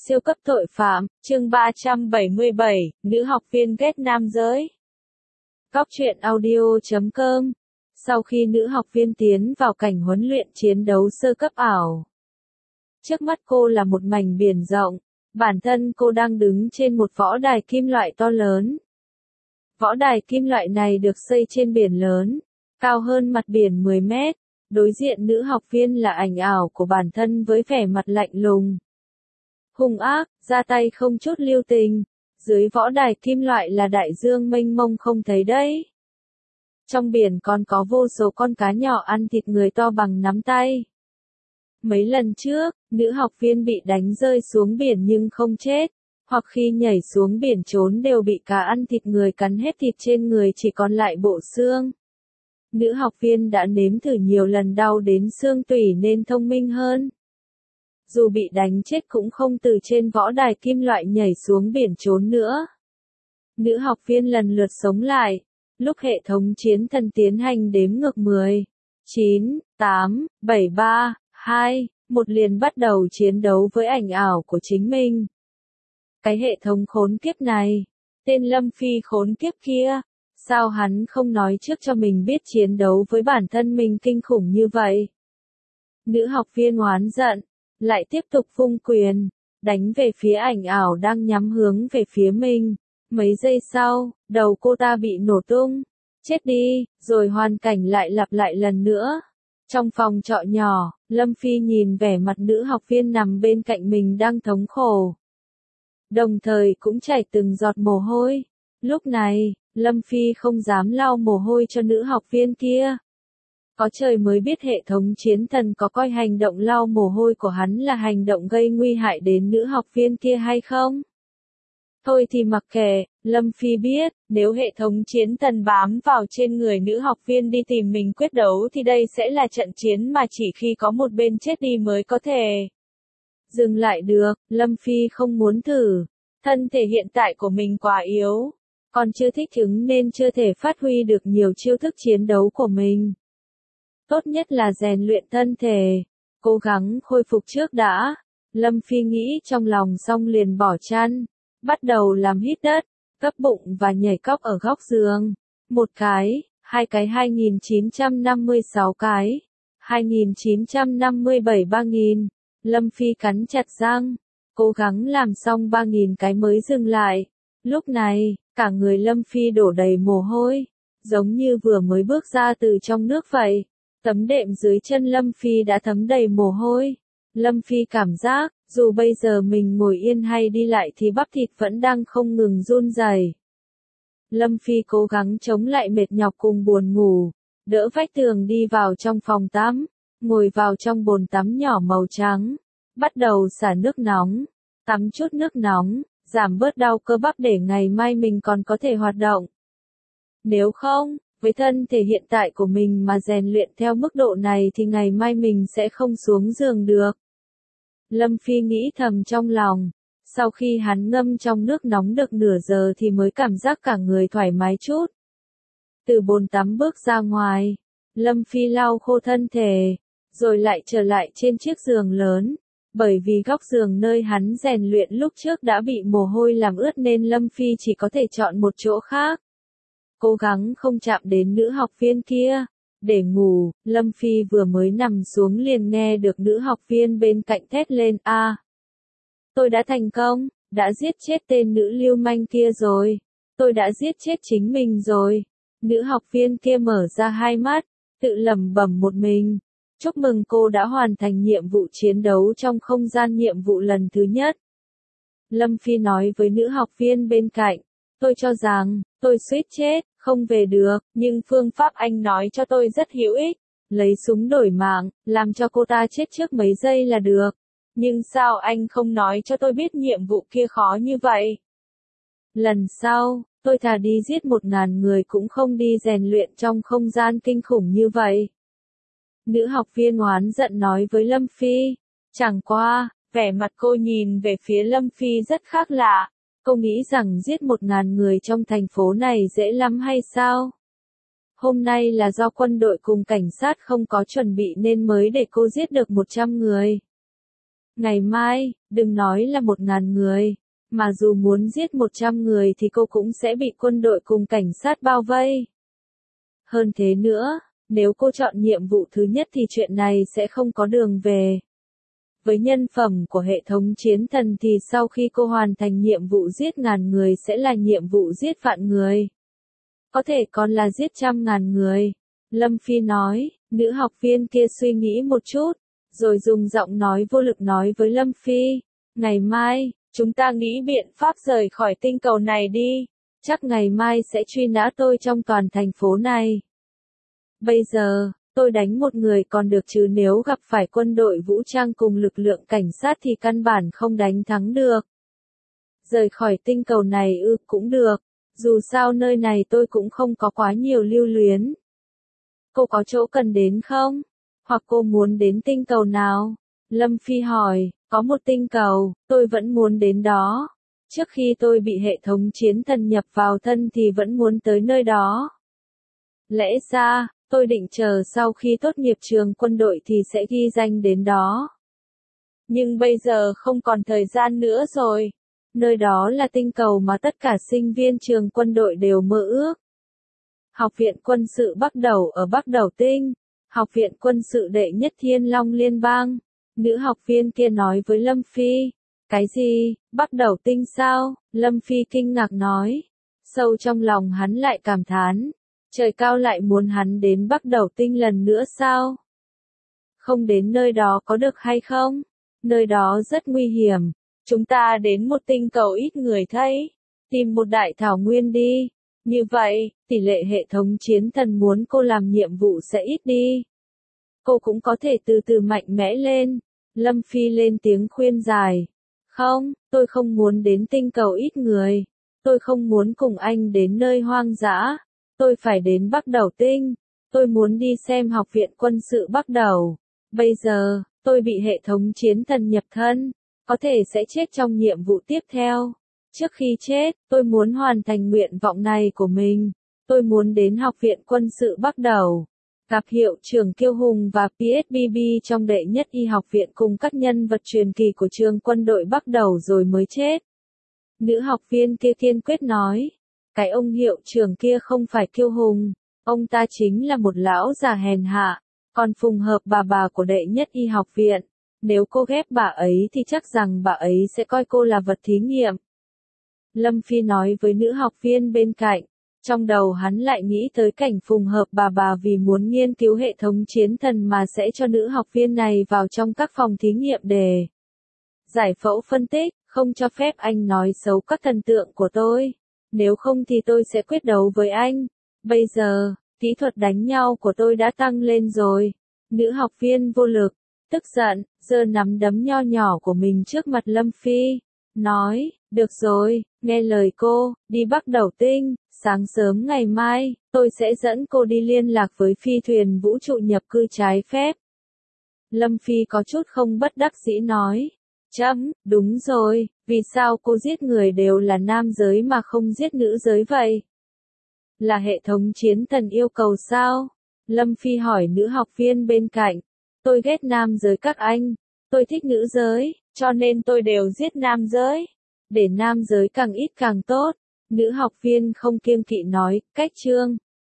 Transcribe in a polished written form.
Siêu cấp tội phạm, chương 377, nữ học viên ghét nam giới. Cóc truyện audio.com. Sau khi nữ học viên tiến vào cảnh huấn luyện chiến đấu sơ cấp ảo, trước mắt cô là một mảnh biển rộng, bản thân cô đang đứng trên một võ đài kim loại to lớn. Võ đài kim loại này được xây trên biển lớn, cao hơn mặt biển 10 mét, đối diện nữ học viên là ảnh ảo của bản thân với vẻ mặt lạnh lùng, hung ác, ra tay không chút lưu tình. Dưới võ đài kim loại là đại dương mênh mông không thấy đấy. Trong biển còn có vô số con cá nhỏ ăn thịt người to bằng nắm tay. Mấy lần trước, nữ học viên bị đánh rơi xuống biển nhưng không chết, hoặc khi nhảy xuống biển trốn đều bị cá ăn thịt người cắn hết thịt trên người chỉ còn lại bộ xương. Nữ học viên đã nếm thử nhiều lần đau đến xương tủy nên thông minh hơn. Dù bị đánh chết cũng không từ trên võ đài kim loại nhảy xuống biển trốn nữa. Nữ học viên lần lượt sống lại, lúc hệ thống chiến thần tiến hành đếm ngược 10, 9, 8, 7, 3, 2, 1 liền bắt đầu chiến đấu với ảnh ảo của chính mình. Cái hệ thống khốn kiếp này, tên Lâm Phi khốn kiếp kia, sao hắn không nói trước cho mình biết chiến đấu với bản thân mình kinh khủng như vậy? Nữ học viên oán giận, lại tiếp tục vung quyền, đánh về phía ảnh ảo đang nhắm hướng về phía mình. Mấy giây sau, đầu cô ta bị nổ tung. Chết đi, rồi hoàn cảnh lại lặp lại lần nữa. Trong phòng trọ nhỏ, Lâm Phi nhìn vẻ mặt nữ học viên nằm bên cạnh mình đang thống khổ, đồng thời cũng chảy từng giọt mồ hôi. Lúc này, Lâm Phi không dám lau mồ hôi cho nữ học viên kia. Có trời mới biết hệ thống chiến thần có coi hành động lau mồ hôi của hắn là hành động gây nguy hại đến nữ học viên kia hay không? Thôi thì mặc kệ, Lâm Phi biết, nếu hệ thống chiến thần bám vào trên người nữ học viên đi tìm mình quyết đấu thì đây sẽ là trận chiến mà chỉ khi có một bên chết đi mới có thể dừng lại được. Lâm Phi không muốn thử, thân thể hiện tại của mình quá yếu, còn chưa thích ứng nên chưa thể phát huy được nhiều chiêu thức chiến đấu của mình. Tốt nhất là rèn luyện thân thể, cố gắng khôi phục trước đã. Lâm Phi nghĩ trong lòng xong liền bỏ chăn, bắt đầu làm hít đất, cấp bụng và nhảy cóc ở góc giường. 1 cái, 2 cái 2956 cái, 2957 3000. Lâm Phi cắn chặt răng, cố gắng làm xong 3000 cái mới dừng lại. Lúc này, cả người Lâm Phi đổ đầy mồ hôi, giống như vừa mới bước ra từ trong nước vậy. Tấm đệm dưới chân Lâm Phi đã thấm đầy mồ hôi. Lâm Phi cảm giác, dù bây giờ mình ngồi yên hay đi lại thì bắp thịt vẫn đang không ngừng run rẩy. Lâm Phi cố gắng chống lại mệt nhọc cùng buồn ngủ, đỡ vách tường đi vào trong phòng tắm, ngồi vào trong bồn tắm nhỏ màu trắng, bắt đầu xả nước nóng, tắm chút nước nóng, giảm bớt đau cơ bắp để ngày mai mình còn có thể hoạt động. Nếu không, với thân thể hiện tại của mình mà rèn luyện theo mức độ này thì ngày mai mình sẽ không xuống giường được. Lâm Phi nghĩ thầm trong lòng. Sau khi hắn ngâm trong nước nóng được nửa giờ thì mới cảm giác cả người thoải mái chút. Từ bồn tắm bước ra ngoài, Lâm Phi lau khô thân thể, rồi lại trở lại trên chiếc giường lớn. Bởi vì góc giường nơi hắn rèn luyện lúc trước đã bị mồ hôi làm ướt nên Lâm Phi chỉ có thể chọn một chỗ khác. Cố gắng không chạm đến nữ học viên kia. Để ngủ, Lâm Phi vừa mới nằm xuống liền nghe được nữ học viên bên cạnh thét lên: tôi đã thành công, đã giết chết tên nữ lưu manh kia rồi, tôi đã giết chết chính mình rồi. Nữ học viên kia mở ra hai mắt, tự lẩm bẩm một mình. Chúc mừng cô đã hoàn thành nhiệm vụ chiến đấu trong không gian nhiệm vụ lần thứ nhất. Lâm Phi nói với nữ học viên bên cạnh, tôi cho rằng, tôi suýt chết, không về được, nhưng phương pháp anh nói cho tôi rất hữu ích. Lấy súng đổi mạng, làm cho cô ta chết trước mấy giây là được. Nhưng sao anh không nói cho tôi biết nhiệm vụ kia khó như vậy? Lần sau, tôi thà đi giết 1000 người cũng không đi rèn luyện trong không gian kinh khủng như vậy. Nữ học viên oán giận nói với Lâm Phi. Chẳng qua, vẻ mặt cô nhìn về phía Lâm Phi rất khác lạ. Cô nghĩ rằng giết 1000 người trong thành phố này dễ lắm hay sao? Hôm nay là do quân đội cùng cảnh sát không có chuẩn bị nên mới để cô giết được 100 người. Ngày mai, đừng nói là 1.000 người, mà dù muốn giết 100 người thì cô cũng sẽ bị quân đội cùng cảnh sát bao vây. Hơn thế nữa, nếu cô chọn nhiệm vụ thứ nhất thì chuyện này sẽ không có đường về. Với nhân phẩm của hệ thống chiến thần thì sau khi cô hoàn thành nhiệm vụ giết ngàn người sẽ là nhiệm vụ giết vạn người. Có thể còn là giết 100.000 người. Lâm Phi nói, nữ học viên kia suy nghĩ một chút, rồi dùng giọng nói vô lực nói với Lâm Phi, ngày mai, chúng ta nghĩ biện pháp rời khỏi tinh cầu này đi, chắc ngày mai sẽ truy nã tôi trong toàn thành phố này. Bây giờ, tôi đánh một người còn được chứ nếu gặp phải quân đội vũ trang cùng lực lượng cảnh sát thì căn bản không đánh thắng được. Rời khỏi tinh cầu này cũng được, dù sao nơi này tôi cũng không có quá nhiều lưu luyến. Cô có chỗ cần đến không? Hoặc cô muốn đến tinh cầu nào? Lâm Phi hỏi, có một tinh cầu, tôi vẫn muốn đến đó. Trước khi tôi bị hệ thống chiến thần nhập vào thân thì vẫn muốn tới nơi đó. Lẽ ra, tôi định chờ sau khi tốt nghiệp trường quân đội thì sẽ ghi danh đến đó. Nhưng bây giờ không còn thời gian nữa rồi. Nơi đó là tinh cầu mà tất cả sinh viên trường quân đội đều mơ ước. Học viện quân sự Bắc Đầu ở Bắc Đầu Tinh. Học viện quân sự đệ nhất Thiên Long Liên bang. Nữ học viên kia nói với Lâm Phi. Cái gì, Bắc Đầu Tinh sao? Lâm Phi kinh ngạc nói. Sâu trong lòng hắn lại cảm thán. Trời cao lại muốn hắn đến Bắc Đầu Tinh lần nữa sao? Không đến nơi đó có được hay không? Nơi đó rất nguy hiểm. Chúng ta đến một tinh cầu ít người thấy. Tìm một đại thảo nguyên đi. Như vậy, tỷ lệ hệ thống chiến thần muốn cô làm nhiệm vụ sẽ ít đi. Cô cũng có thể từ từ mạnh mẽ lên. Lâm Phi lên tiếng khuyên giải. Không, tôi không muốn đến tinh cầu ít người. Tôi không muốn cùng anh đến nơi hoang dã. Tôi phải đến Bắc Đầu Tinh. Tôi muốn đi xem học viện quân sự Bắc Đầu. Bây giờ, tôi bị hệ thống chiến thần nhập thân. Có thể sẽ chết trong nhiệm vụ tiếp theo. Trước khi chết, tôi muốn hoàn thành nguyện vọng này của mình. Tôi muốn đến học viện quân sự Bắc Đầu. Gặp hiệu trưởng Kiêu Hùng và PSBB trong đệ nhất y học viện cùng các nhân vật truyền kỳ của trường quân đội Bắc Đầu rồi mới chết. Nữ học viên kia kiên quyết nói. Cái ông hiệu trưởng kia không phải Kiêu Hùng. Ông ta chính là một lão già hèn hạ. Còn Phùng Hợp bà của đệ nhất y học viện. Nếu cô ghép bà ấy thì chắc rằng bà ấy sẽ coi cô là vật thí nghiệm. Lâm Phi nói với nữ học viên bên cạnh. Trong đầu hắn lại nghĩ tới cảnh Phùng Hợp bà vì muốn nghiên cứu hệ thống chiến thần mà sẽ cho nữ học viên này vào trong các phòng thí nghiệm để giải phẫu phân tích, không cho phép anh nói xấu các thần tượng của tôi. Nếu không thì tôi sẽ quyết đấu với anh. Bây giờ, kỹ thuật đánh nhau của tôi đã tăng lên rồi. Nữ học viên vô lực, tức giận, giơ nắm đấm nho nhỏ của mình trước mặt Lâm Phi. Nói, được rồi, nghe lời cô, đi Bắc Đầu Tinh, sáng sớm ngày mai, tôi sẽ dẫn cô đi liên lạc với phi thuyền vũ trụ nhập cư trái phép. Lâm Phi có chút không bất đắc dĩ nói. Đúng rồi, vì sao cô giết người đều là nam giới mà không giết nữ giới vậy? Là hệ thống chiến thần yêu cầu sao? Lâm Phi hỏi nữ học viên bên cạnh. Tôi ghét nam giới các anh. Tôi thích nữ giới, cho nên tôi đều giết nam giới. Để nam giới càng ít càng tốt. Nữ học viên không kiêng kỵ nói, cách chương.